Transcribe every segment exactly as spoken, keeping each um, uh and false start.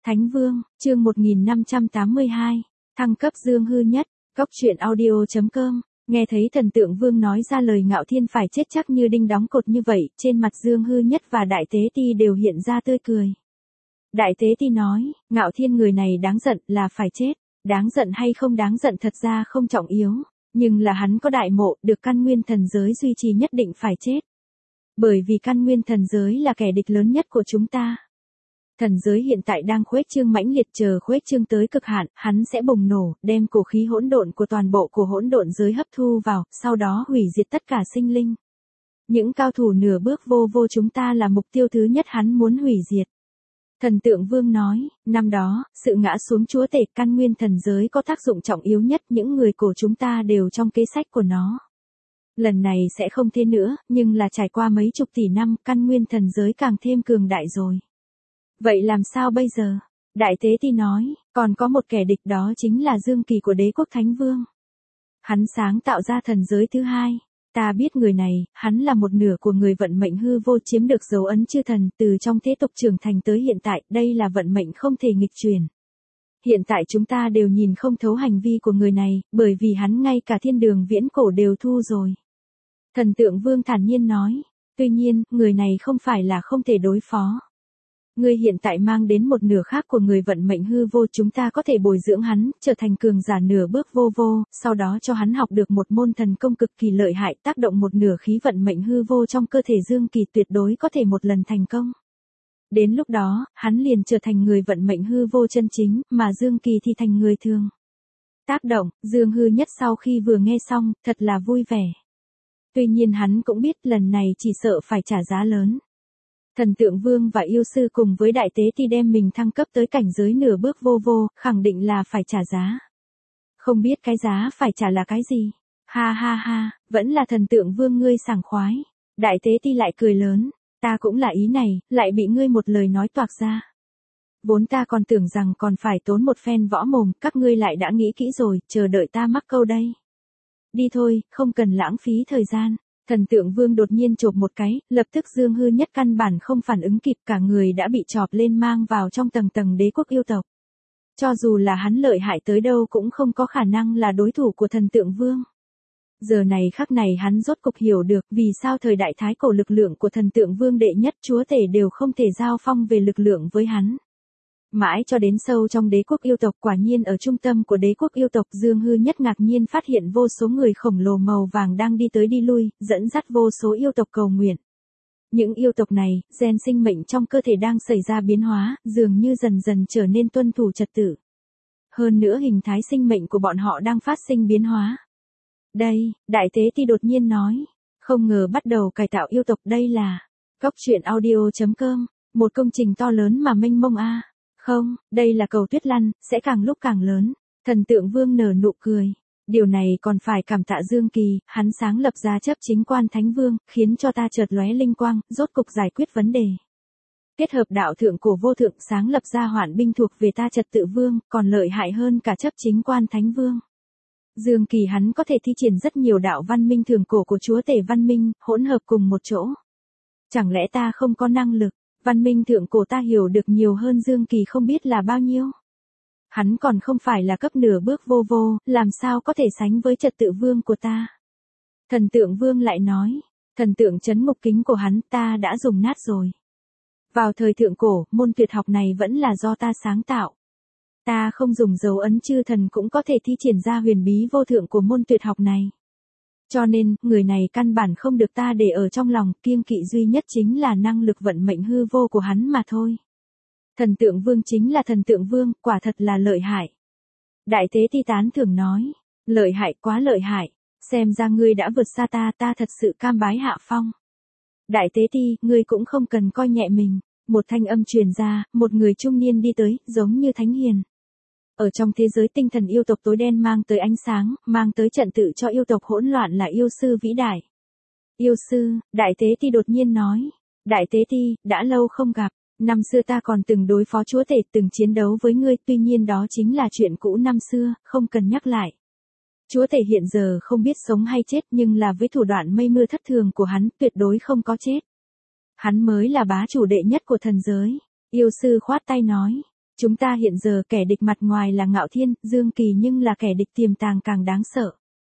Thánh Vương, chương một nghìn năm trăm tám mươi hai, thăng cấp Dương Hư Nhất, Cốc truyện audio chấm com. Nghe thấy thần tượng Vương nói ra lời Ngạo Thiên phải chết chắc như đinh đóng cột như vậy, trên mặt Dương Hư Nhất và Đại Tế Ti đều hiện ra tươi cười. Đại Tế Ti nói, Ngạo Thiên người này đáng giận là phải chết, đáng giận hay không đáng giận thật ra không trọng yếu, nhưng là hắn có đại mộ, được căn nguyên thần giới duy trì nhất định phải chết. Bởi vì căn nguyên thần giới là kẻ địch lớn nhất của chúng ta. Thần giới hiện tại đang khuếch trương mãnh liệt, chờ khuếch trương tới cực hạn, hắn sẽ bùng nổ, đem cổ khí hỗn độn của toàn bộ của hỗn độn giới hấp thu vào, sau đó hủy diệt tất cả sinh linh. Những cao thủ nửa bước vô vô chúng ta là mục tiêu thứ nhất hắn muốn hủy diệt. Thần tượng Vương nói, năm đó, sự ngã xuống chúa tể căn nguyên thần giới có tác dụng trọng yếu nhất, những người cổ chúng ta đều trong kế sách của nó. Lần này sẽ không thế nữa, nhưng là trải qua mấy chục tỷ năm, căn nguyên thần giới càng thêm cường đại rồi. Vậy làm sao bây giờ? Đại Tế Ti nói, còn có một kẻ địch đó chính là Dương Kỳ của đế quốc Thánh Vương. Hắn sáng tạo ra thần giới thứ hai. Ta biết người này, hắn là một nửa của người vận mệnh hư vô chiếm được dấu ấn chư thần từ trong thế tục trưởng thành tới hiện tại, đây là vận mệnh không thể nghịch chuyển. Hiện tại chúng ta đều nhìn không thấu hành vi của người này, bởi vì hắn ngay cả thiên đường viễn cổ đều thu rồi. Thần tượng Vương thản nhiên nói, tuy nhiên, người này không phải là không thể đối phó. Ngươi hiện tại mang đến một nửa khác của người vận mệnh hư vô, chúng ta có thể bồi dưỡng hắn, trở thành cường giả nửa bước vô vô, sau đó cho hắn học được một môn thần công cực kỳ lợi hại, tác động một nửa khí vận mệnh hư vô trong cơ thể Dương Kỳ, tuyệt đối có thể một lần thành công. Đến lúc đó, hắn liền trở thành người vận mệnh hư vô chân chính, mà Dương Kỳ thì thành người thường. Tác động, Dương Hư Nhất sau khi vừa nghe xong, thật là vui vẻ. Tuy nhiên hắn cũng biết lần này chỉ sợ phải trả giá lớn. Thần tượng Vương và yêu sư cùng với Đại Tế Ti đem mình thăng cấp tới cảnh giới nửa bước vô vô, khẳng định là phải trả giá. Không biết cái giá phải trả là cái gì? Ha ha ha, vẫn là thần tượng Vương ngươi sảng khoái. Đại Tế Ti lại cười lớn, ta cũng là ý này, lại bị ngươi một lời nói toạc ra. Vốn ta còn tưởng rằng còn phải tốn một phen võ mồm, các ngươi lại đã nghĩ kỹ rồi, chờ đợi ta mắc câu đây. Đi thôi, không cần lãng phí thời gian. Thần tượng Vương đột nhiên chộp một cái, lập tức Dương Hư Nhất căn bản không phản ứng kịp, cả người đã bị chọp lên mang vào trong tầng tầng đế quốc yêu tộc. Cho dù là hắn lợi hại tới đâu cũng không có khả năng là đối thủ của thần tượng Vương. Giờ này khắc này hắn rốt cục hiểu được vì sao thời đại thái cổ lực lượng của thần tượng Vương đệ nhất chúa tể đều không thể giao phong về lực lượng với hắn. Mãi cho đến sâu trong đế quốc yêu tộc, quả nhiên ở trung tâm của đế quốc yêu tộc, Dương Hư Nhất ngạc nhiên phát hiện vô số người khổng lồ màu vàng đang đi tới đi lui, dẫn dắt vô số yêu tộc cầu nguyện. Những yêu tộc này, gen sinh mệnh trong cơ thể đang xảy ra biến hóa, dường như dần dần trở nên tuân thủ trật tự. Hơn nữa hình thái sinh mệnh của bọn họ đang phát sinh biến hóa. Đây, Đại Tế Ti đột nhiên nói, không ngờ bắt đầu cải tạo yêu tộc, đây là Cốc truyện audio chấm com, một công trình to lớn mà mênh mông a. Không, đây là cầu tuyết lăn, sẽ càng lúc càng lớn. Thần tượng Vương nở nụ cười. Điều này còn phải cảm tạ Dương Kỳ, hắn sáng lập ra chấp chính quan Thánh Vương, khiến cho ta chợt lóe linh quang, rốt cục giải quyết vấn đề. Kết hợp đạo thượng cổ vô thượng, sáng lập ra hoạn binh thuộc về ta trật tự vương, còn lợi hại hơn cả chấp chính quan Thánh Vương. Dương Kỳ hắn có thể thi triển rất nhiều đạo văn minh thường cổ của chúa tể văn minh, hỗn hợp cùng một chỗ. Chẳng lẽ ta không có năng lực? Văn minh thượng cổ ta hiểu được nhiều hơn Dương Kỳ không biết là bao nhiêu. Hắn còn không phải là cấp nửa bước vô vô, làm sao có thể sánh với trật tự vương của ta. Thần tượng Vương lại nói, thần tượng chấn ngục kính của hắn ta đã dùng nát rồi. Vào thời thượng cổ, môn tuyệt học này vẫn là do ta sáng tạo. Ta không dùng dấu ấn chư thần cũng có thể thi triển ra huyền bí vô thượng của môn tuyệt học này. Cho nên, người này căn bản không được ta để ở trong lòng, kiêng kỵ duy nhất chính là năng lực vận mệnh hư vô của hắn mà thôi. Thần tượng Vương chính là thần tượng Vương, quả thật là lợi hại. Đại Tế Ti tán thưởng nói, lợi hại quá lợi hại, xem ra ngươi đã vượt xa ta, ta thật sự cam bái hạ phong. Đại Tế Ti, ngươi cũng không cần coi nhẹ mình. Một thanh âm truyền ra, một người trung niên đi tới, giống như thánh hiền. Ở trong thế giới tinh thần yêu tộc tối đen mang tới ánh sáng, mang tới trận tự cho yêu tộc hỗn loạn là yêu sư vĩ đại. Yêu sư, Đại Tế Ti đột nhiên nói. Đại Tế Ti, đã lâu không gặp, năm xưa ta còn từng đối phó chúa tể, từng chiến đấu với ngươi, tuy nhiên đó chính là chuyện cũ năm xưa, không cần nhắc lại. Chúa tể hiện giờ không biết sống hay chết, nhưng là với thủ đoạn mây mưa thất thường của hắn, tuyệt đối không có chết. Hắn mới là bá chủ đệ nhất của thần giới. Yêu sư khoát tay nói. Chúng ta hiện giờ kẻ địch mặt ngoài là Ngạo Thiên, Dương Kỳ nhưng là kẻ địch tiềm tàng càng đáng sợ.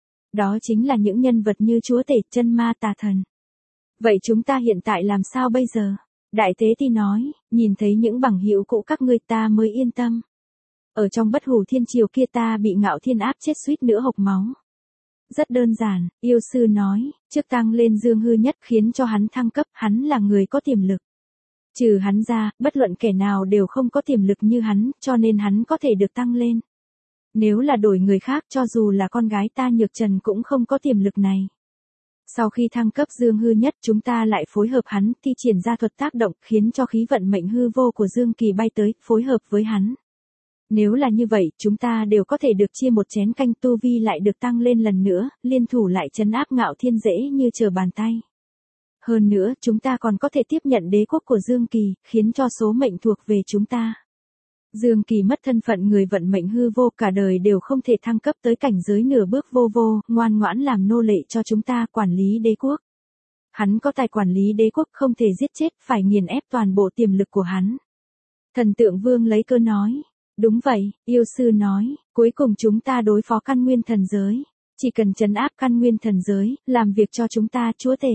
Đó chính là những nhân vật như chúa tể, chân ma tà thần. Vậy chúng ta hiện tại làm sao bây giờ? Đại Tế Ti nói, nhìn thấy những bằng hữu cũ các ngươi ta mới yên tâm. Ở trong Bất Hủ Thiên Triều kia ta bị Ngạo Thiên áp chết suýt nữa hộc máu. Rất đơn giản, yêu sư nói, trước tăng lên Dương Hư Nhất khiến cho hắn thăng cấp, hắn là người có tiềm lực. Trừ hắn ra, bất luận kẻ nào đều không có tiềm lực như hắn, cho nên hắn có thể được tăng lên. Nếu là đổi người khác cho dù là con gái ta Nhược Trần cũng không có tiềm lực này. Sau khi thăng cấp Dương Hư Nhất chúng ta lại phối hợp hắn thi triển ra thuật tác động khiến cho khí vận mệnh hư vô của Dương Kỳ bay tới, phối hợp với hắn. Nếu là như vậy, chúng ta đều có thể được chia một chén canh, tu vi lại được tăng lên lần nữa, liên thủ lại trấn áp Ngạo Thiên dễ như trở bàn tay. Hơn nữa, chúng ta còn có thể tiếp nhận đế quốc của Dương Kỳ, khiến cho số mệnh thuộc về chúng ta. Dương Kỳ mất thân phận người vận mệnh hư vô, cả đời đều không thể thăng cấp tới cảnh giới nửa bước vô vô, ngoan ngoãn làm nô lệ cho chúng ta quản lý đế quốc. Hắn có tài quản lý đế quốc, không thể giết chết, phải nghiền ép toàn bộ tiềm lực của hắn. Thần Tượng Vương lấy cơ nói. Đúng vậy, yêu sư nói, cuối cùng chúng ta đối phó căn nguyên thần giới. Chỉ cần trấn áp căn nguyên thần giới, làm việc cho chúng ta chúa tể.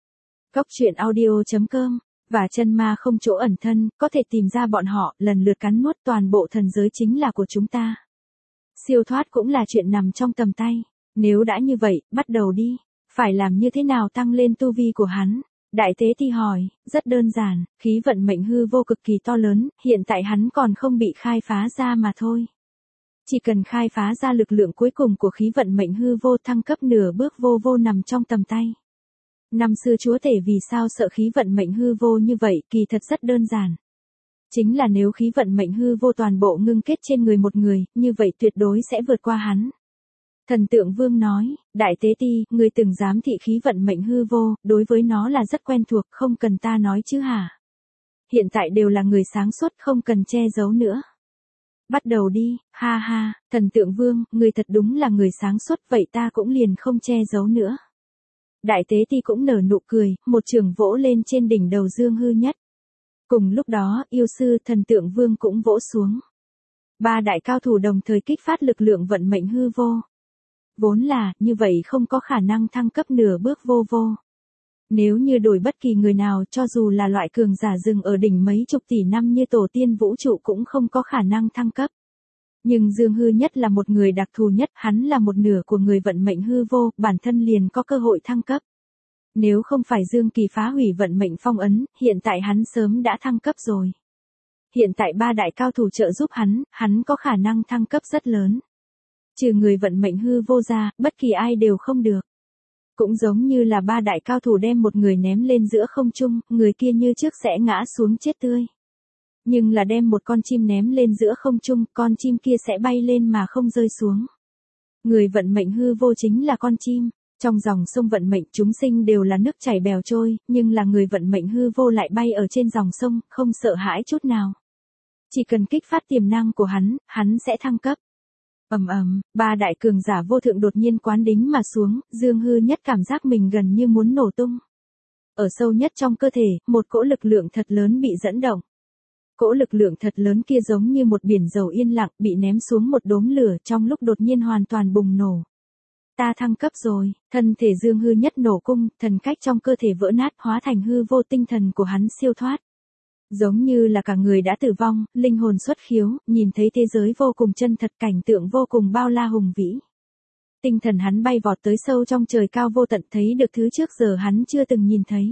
Cốc truyện audio chấm com, và chân ma không chỗ ẩn thân, có thể tìm ra bọn họ, lần lượt cắn nuốt toàn bộ thần giới chính là của chúng ta. Siêu thoát cũng là chuyện nằm trong tầm tay. Nếu đã như vậy, bắt đầu đi. Phải làm như thế nào tăng lên tu vi của hắn? Đại Tế Ti hỏi, rất đơn giản, khí vận mệnh hư vô cực kỳ to lớn, hiện tại hắn còn không bị khai phá ra mà thôi. Chỉ cần khai phá ra lực lượng cuối cùng của khí vận mệnh hư vô, thăng cấp nửa bước vô vô nằm trong tầm tay. Năm xưa chúa tể vì sao sợ khí vận mệnh hư vô như vậy, kỳ thật rất đơn giản. Chính là nếu khí vận mệnh hư vô toàn bộ ngưng kết trên người một người, như vậy tuyệt đối sẽ vượt qua hắn. Thần Tượng Vương nói, Đại Tế Ti, người từng giám thị khí vận mệnh hư vô, đối với nó là rất quen thuộc, không cần ta nói chứ hả? Hiện tại đều là người sáng suốt, không cần che giấu nữa. Bắt đầu đi, ha ha, Thần Tượng Vương, người thật đúng là người sáng suốt, vậy ta cũng liền không che giấu nữa. Đại Tế Ti cũng nở nụ cười, một trường vỗ lên trên đỉnh đầu Dương Hư Nhất. Cùng lúc đó, yêu sư Thần Tượng Vương cũng vỗ xuống. Ba đại cao thủ đồng thời kích phát lực lượng vận mệnh hư vô. Vốn là, như vậy không có khả năng thăng cấp nửa bước vô vô. Nếu như đổi bất kỳ người nào cho dù là loại cường giả dừng ở đỉnh mấy chục tỷ năm như tổ tiên vũ trụ cũng không có khả năng thăng cấp. Nhưng Dương Hư Nhất là một người đặc thù nhất, hắn là một nửa của người vận mệnh hư vô, bản thân liền có cơ hội thăng cấp. Nếu không phải Dương Kỳ phá hủy vận mệnh phong ấn, hiện tại hắn sớm đã thăng cấp rồi. Hiện tại ba đại cao thủ trợ giúp hắn, hắn có khả năng thăng cấp rất lớn. Trừ người vận mệnh hư vô ra, bất kỳ ai đều không được. Cũng giống như là ba đại cao thủ đem một người ném lên giữa không trung, người kia như trước sẽ ngã xuống chết tươi. Nhưng là đem một con chim ném lên giữa không trung, con chim kia sẽ bay lên mà không rơi xuống. Người vận mệnh hư vô chính là con chim. Trong dòng sông vận mệnh chúng sinh đều là nước chảy bèo trôi, nhưng là người vận mệnh hư vô lại bay ở trên dòng sông, không sợ hãi chút nào. Chỉ cần kích phát tiềm năng của hắn, hắn sẽ thăng cấp. Ầm ầm, ba đại cường giả vô thượng đột nhiên quán đính mà xuống, Dương Hư Nhất cảm giác mình gần như muốn nổ tung. Ở sâu nhất trong cơ thể, một cỗ lực lượng thật lớn bị dẫn động. Cỗ lực lượng thật lớn kia giống như một biển dầu yên lặng bị ném xuống một đốm lửa trong lúc đột nhiên hoàn toàn bùng nổ. Ta thăng cấp rồi, thân thể Dương Hư Nhất nổ cung, thần cách trong cơ thể vỡ nát hóa thành hư vô, tinh thần của hắn siêu thoát. Giống như là cả người đã tử vong, linh hồn xuất khiếu, nhìn thấy thế giới vô cùng chân thật, cảnh tượng vô cùng bao la hùng vĩ. Tinh thần hắn bay vọt tới sâu trong trời cao vô tận, thấy được thứ trước giờ hắn chưa từng nhìn thấy.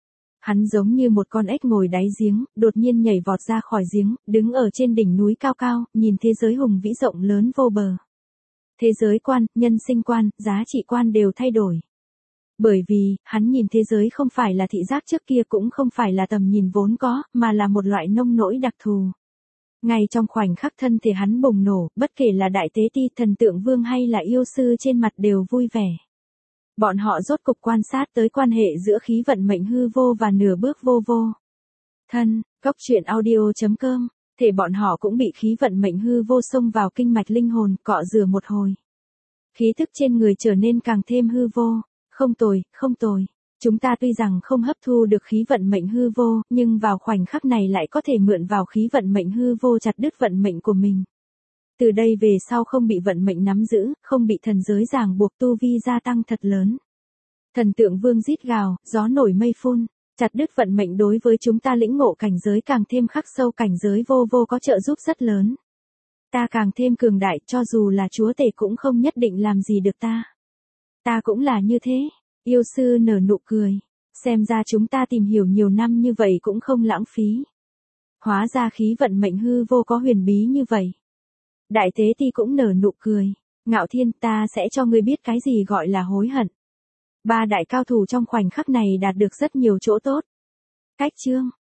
Hắn giống như một con ếch ngồi đáy giếng, đột nhiên nhảy vọt ra khỏi giếng, đứng ở trên đỉnh núi cao cao, nhìn thế giới hùng vĩ rộng lớn vô bờ. Thế giới quan, nhân sinh quan, giá trị quan đều thay đổi. Bởi vì, hắn nhìn thế giới không phải là thị giác trước kia, cũng không phải là tầm nhìn vốn có, mà là một loại nông nỗi đặc thù. Ngay trong khoảnh khắc thân thể hắn bùng nổ, bất kể là Đại Tế Ti, Thần Tượng Vương hay là yêu sư trên mặt đều vui vẻ. Bọn họ rốt cục quan sát tới quan hệ giữa khí vận mệnh hư vô và nửa bước vô vô. Thân, cốc truyện audio chấm com, thể bọn họ cũng bị khí vận mệnh hư vô xông vào kinh mạch linh hồn, cọ rửa một hồi. Khí thức trên người trở nên càng thêm hư vô. Không tồi, không tồi. Chúng ta tuy rằng không hấp thu được khí vận mệnh hư vô, nhưng vào khoảnh khắc này lại có thể mượn vào khí vận mệnh hư vô chặt đứt vận mệnh của mình. Từ đây về sau không bị vận mệnh nắm giữ, không bị thần giới ràng buộc, tu vi gia tăng thật lớn. Thần tượng vương rít gào, gió nổi mây phun, chặt đứt vận mệnh đối với chúng ta lĩnh ngộ cảnh giới càng thêm khắc sâu, cảnh giới vô vô có trợ giúp rất lớn. Ta càng thêm cường đại, cho dù là chúa tể cũng không nhất định làm gì được ta. Ta cũng là như thế. Yêu sư nở nụ cười. Xem ra chúng ta tìm hiểu nhiều năm như vậy cũng không lãng phí. Hóa ra khí vận mệnh hư vô có huyền bí như vậy. Đại tế ti cũng nở nụ cười. Ngạo Thiên, ta sẽ cho ngươi biết cái gì gọi là hối hận. Ba đại cao thủ trong khoảnh khắc này đạt được rất nhiều chỗ tốt. Cách chương